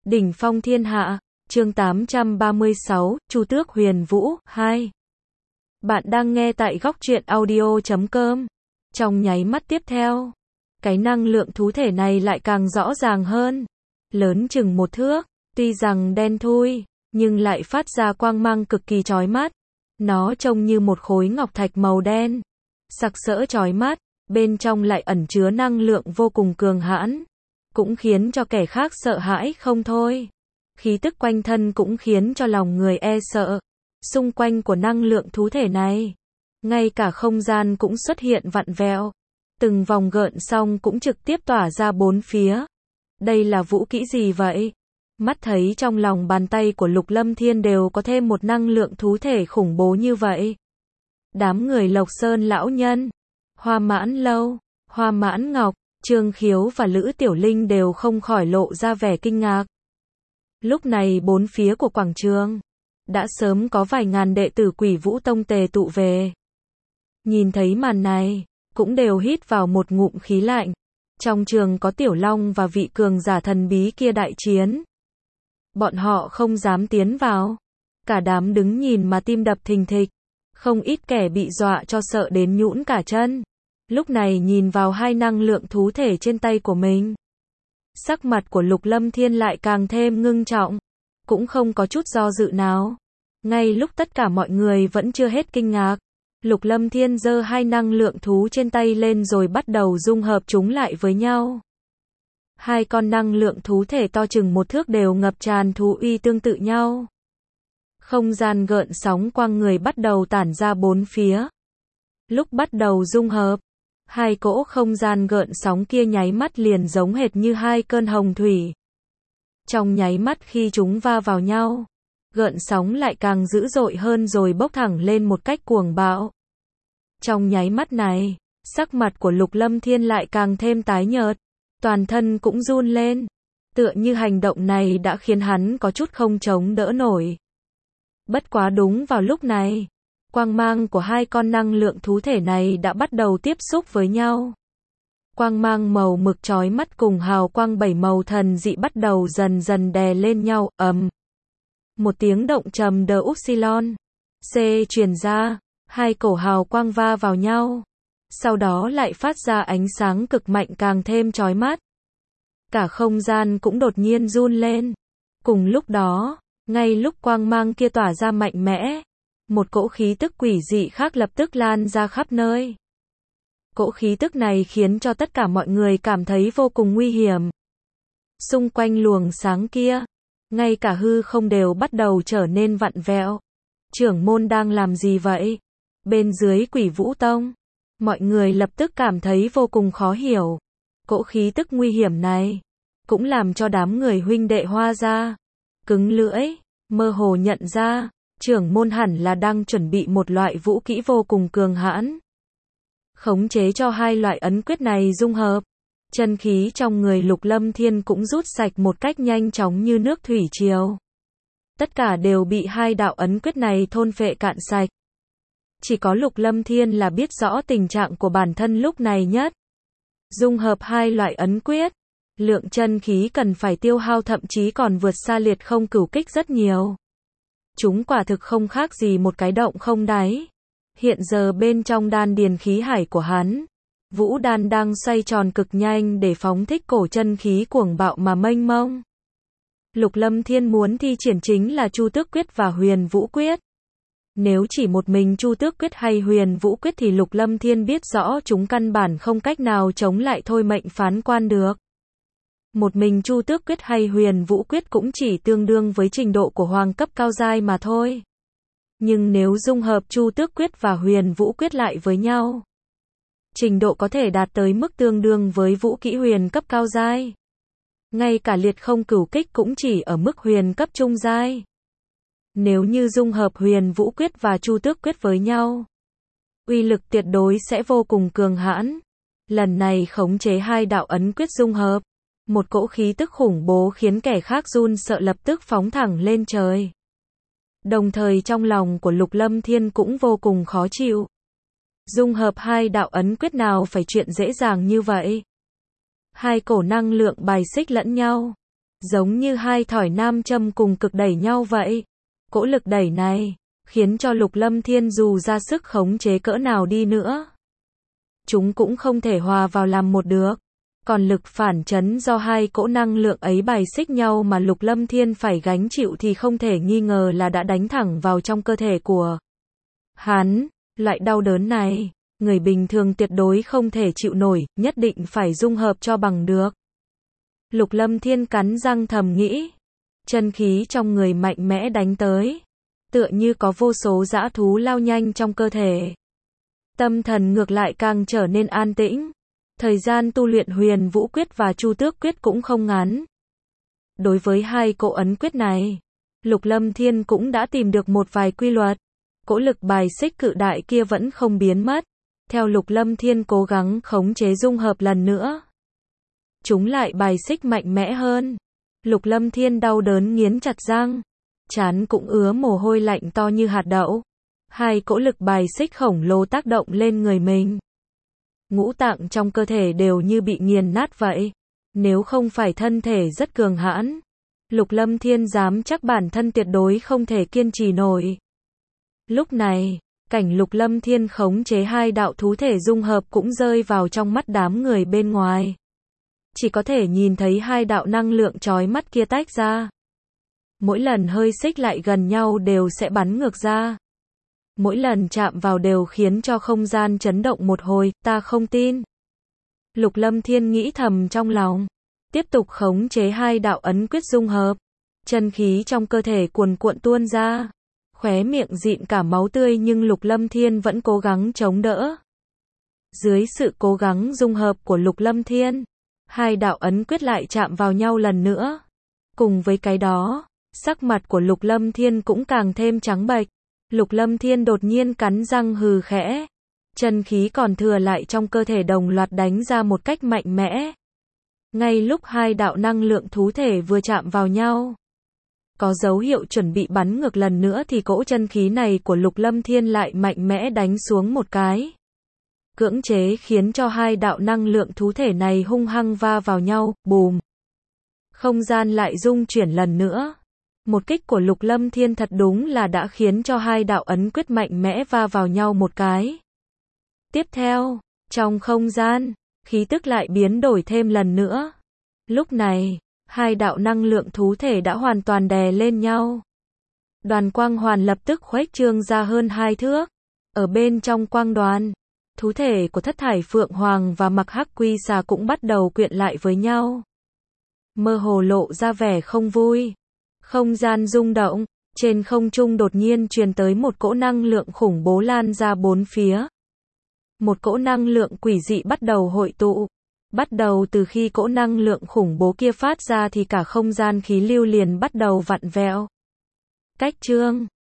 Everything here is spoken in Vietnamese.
Đỉnh phong thiên hạ, chương 836, Chu Tước Huyền Vũ, 2. Bạn đang nghe tại góc truyện audio.com. Trong nháy mắt tiếp theo, cái năng lượng thú thể này lại càng rõ ràng hơn. Lớn chừng một thước, tuy rằng đen thui, nhưng lại phát ra quang mang cực kỳ chói mắt. Nó trông như một khối ngọc thạch màu đen, sặc sỡ chói mắt, bên trong lại ẩn chứa năng lượng vô cùng cường hãn, cũng khiến cho kẻ khác sợ hãi không thôi. Khí tức quanh thân cũng khiến cho lòng người e sợ. Xung quanh của năng lượng thú thể này, ngay cả không gian cũng xuất hiện vặn vẹo. Từng vòng gợn sóng cũng trực tiếp tỏa ra bốn phía. Đây là vũ kỹ gì vậy? Mắt thấy trong lòng bàn tay của Lục Lâm Thiên đều có thêm một năng lượng thú thể khủng bố như vậy. Đám người Lộc Sơn lão nhân, Hoa Mãn Lâu, Hoa Mãn Ngọc, Trương Khiếu và Lữ Tiểu Linh đều không khỏi lộ ra vẻ kinh ngạc. Lúc này bốn phía của quảng trường đã sớm có vài ngàn đệ tử Quỷ Vũ Tông tề tụ về. Nhìn thấy màn này, cũng đều hít vào một ngụm khí lạnh. Trong trường có Tiểu Long và vị cường giả thần bí kia đại chiến. Bọn họ không dám tiến vào. Cả đám đứng nhìn mà tim đập thình thịch. Không ít kẻ bị dọa cho sợ đến nhũn cả chân. Lúc này nhìn vào hai năng lượng thú thể trên tay của mình. Sắc mặt của Lục Lâm Thiên lại càng thêm ngưng trọng. Cũng không có chút do dự nào. Ngay lúc tất cả mọi người vẫn chưa hết kinh ngạc, Lục Lâm Thiên giơ hai năng lượng thú trên tay lên rồi bắt đầu dung hợp chúng lại với nhau. Hai con năng lượng thú thể to chừng một thước đều ngập tràn thú uy tương tự nhau. Không gian gợn sóng quang người bắt đầu tản ra bốn phía. Lúc bắt đầu dung hợp, hai cỗ không gian gợn sóng kia nháy mắt liền giống hệt như hai cơn hồng thủy. Trong nháy mắt khi chúng va vào nhau, gợn sóng lại càng dữ dội hơn rồi bốc thẳng lên một cách cuồng bạo. Trong nháy mắt này, sắc mặt của Lục Lâm Thiên lại càng thêm tái nhợt, toàn thân cũng run lên, tựa như hành động này đã khiến hắn có chút không chống đỡ nổi. Bất quá đúng vào lúc này, quang mang của hai con năng lượng thú thể này đã bắt đầu tiếp xúc với nhau. Quang mang màu mực chói mắt cùng hào quang bảy màu thần dị bắt đầu dần dần đè lên nhau, ầm. Một tiếng động trầm đờ upsilon C truyền ra, hai cổ hào quang va vào nhau. Sau đó lại phát ra ánh sáng cực mạnh càng thêm chói mắt. Cả không gian cũng đột nhiên run lên. Cùng lúc đó, ngay lúc quang mang kia tỏa ra mạnh mẽ, một cỗ khí tức quỷ dị khác lập tức lan ra khắp nơi. Cỗ khí tức này khiến cho tất cả mọi người cảm thấy vô cùng nguy hiểm. Xung quanh luồng sáng kia, ngay cả hư không đều bắt đầu trở nên vặn vẹo. Trưởng môn đang làm gì vậy? Bên dưới Quỷ Vũ Tông, mọi người lập tức cảm thấy vô cùng khó hiểu. Cỗ khí tức nguy hiểm này cũng làm cho đám người huynh đệ Hoa gia cứng lưỡi, mơ hồ nhận ra, trưởng môn hẳn là đang chuẩn bị một loại vũ kỹ vô cùng cường hãn, khống chế cho hai loại ấn quyết này dung hợp. Chân khí trong người Lục Lâm Thiên cũng rút sạch một cách nhanh chóng như nước thủy triều. Tất cả đều bị hai đạo ấn quyết này thôn phệ cạn sạch. Chỉ có Lục Lâm Thiên là biết rõ tình trạng của bản thân lúc này nhất. Dung hợp hai loại ấn quyết, lượng chân khí cần phải tiêu hao thậm chí còn vượt xa liệt không cửu kích rất nhiều. Chúng quả thực không khác gì một cái động không đáy. Hiện giờ bên trong đan điền khí hải của hắn, Vũ đan đang xoay tròn cực nhanh để phóng thích cổ chân khí cuồng bạo mà mênh mông. Lục Lâm Thiên muốn thi triển chính là Chu Tước Quyết và Huyền Vũ Quyết. Nếu chỉ một mình Chu Tước Quyết hay Huyền Vũ Quyết thì Lục Lâm Thiên biết rõ chúng căn bản không cách nào chống lại thôi mệnh phán quan được. Một mình Chu Tước Quyết hay Huyền Vũ Quyết cũng chỉ tương đương với trình độ của hoàng cấp cao giai mà thôi. Nhưng nếu dung hợp Chu Tước Quyết và Huyền Vũ Quyết lại với nhau, trình độ có thể đạt tới mức tương đương với vũ kỹ huyền cấp cao giai. Ngay cả liệt không cửu kích cũng chỉ ở mức huyền cấp trung giai. Nếu như dung hợp Huyền Vũ Quyết và Chu Tước Quyết với nhau, uy lực tuyệt đối sẽ vô cùng cường hãn. Lần này khống chế hai đạo ấn quyết dung hợp, một cỗ khí tức khủng bố khiến kẻ khác run sợ lập tức phóng thẳng lên trời. Đồng thời trong lòng của Lục Lâm Thiên cũng vô cùng khó chịu. Dung hợp hai đạo ấn quyết nào phải chuyện dễ dàng như vậy. Hai cổ năng lượng bài xích lẫn nhau, Giống như hai thỏi nam châm cùng cực đẩy nhau vậy. Cỗ lực đẩy này khiến cho Lục Lâm Thiên dù ra sức khống chế cỡ nào đi nữa, chúng cũng không thể hòa vào làm một được. Còn lực phản chấn do hai cỗ năng lượng ấy bài xích nhau mà Lục Lâm Thiên phải gánh chịu thì không thể nghi ngờ là đã đánh thẳng vào trong cơ thể của hắn. Loại đau đớn này, người bình thường tuyệt đối không thể chịu nổi, nhất định phải dung hợp cho bằng được. Lục Lâm Thiên cắn răng thầm nghĩ, chân khí trong người mạnh mẽ đánh tới, tựa như có vô số dã thú lao nhanh trong cơ thể. Tâm thần ngược lại càng trở nên an tĩnh. Thời gian tu luyện Huyền Vũ Quyết và Chu Tước Quyết cũng không ngắn. Đối với hai cỗ ấn quyết này, Lục Lâm Thiên cũng đã tìm được một vài quy luật. Cỗ lực bài xích cự đại kia vẫn không biến mất. Theo Lục Lâm Thiên cố gắng khống chế dung hợp lần nữa, chúng lại bài xích mạnh mẽ hơn. Lục Lâm Thiên đau đớn nghiến chặt răng, trán cũng ứa mồ hôi lạnh to như hạt đậu. Hai cỗ lực bài xích khổng lồ tác động lên người mình. Ngũ tạng trong cơ thể đều như bị nghiền nát vậy. Nếu không phải thân thể rất cường hãn, Lục Lâm Thiên dám chắc bản thân tuyệt đối không thể kiên trì nổi. Lúc này, cảnh Lục Lâm Thiên khống chế hai đạo thú thể dung hợp cũng rơi vào trong mắt đám người bên ngoài. Chỉ có thể nhìn thấy hai đạo năng lượng chói mắt kia tách ra. Mỗi lần hơi xích lại gần nhau đều sẽ bắn ngược ra. Mỗi lần chạm vào đều khiến cho không gian chấn động một hồi, ta không tin. Lục Lâm Thiên nghĩ thầm trong lòng. Tiếp tục khống chế hai đạo ấn quyết dung hợp. Chân khí trong cơ thể cuồn cuộn tuôn ra. Khóe miệng dịn cả máu tươi nhưng Lục Lâm Thiên vẫn cố gắng chống đỡ. Dưới sự cố gắng dung hợp của Lục Lâm Thiên, hai đạo ấn quyết lại chạm vào nhau lần nữa. Cùng với cái đó, sắc mặt của Lục Lâm Thiên cũng càng thêm trắng bệch. Lục Lâm Thiên đột nhiên cắn răng hừ khẽ. Chân khí còn thừa lại trong cơ thể đồng loạt đánh ra một cách mạnh mẽ. Ngay lúc hai đạo năng lượng thú thể vừa chạm vào nhau, có dấu hiệu chuẩn bị bắn ngược lần nữa thì cỗ chân khí này của Lục Lâm Thiên lại mạnh mẽ đánh xuống một cái. Cưỡng chế khiến cho hai đạo năng lượng thú thể này hung hăng va vào nhau, bùm. Không gian lại rung chuyển lần nữa. Một kích của Lục Lâm Thiên thật đúng là đã khiến cho hai đạo ấn quyết mạnh mẽ va vào nhau một cái. Tiếp theo, trong không gian, khí tức lại biến đổi thêm lần nữa. Lúc này, hai đạo năng lượng thú thể đã hoàn toàn đè lên nhau. Đoàn quang hoàn lập tức khuếch trương ra hơn 2 thước. Ở bên trong quang đoàn, thú thể của Thất Thải Phượng Hoàng và Mặc Hắc Quy Xà cũng bắt đầu quyện lại với nhau. Mơ hồ lộ ra vẻ không vui. Không gian rung động, trên không trung đột nhiên truyền tới một cỗ năng lượng khủng bố lan ra bốn phía. Một cỗ năng lượng quỷ dị bắt đầu hội tụ. Bắt đầu từ khi cỗ năng lượng khủng bố kia phát ra thì cả không gian khí lưu liền bắt đầu vặn vẹo. Cách chương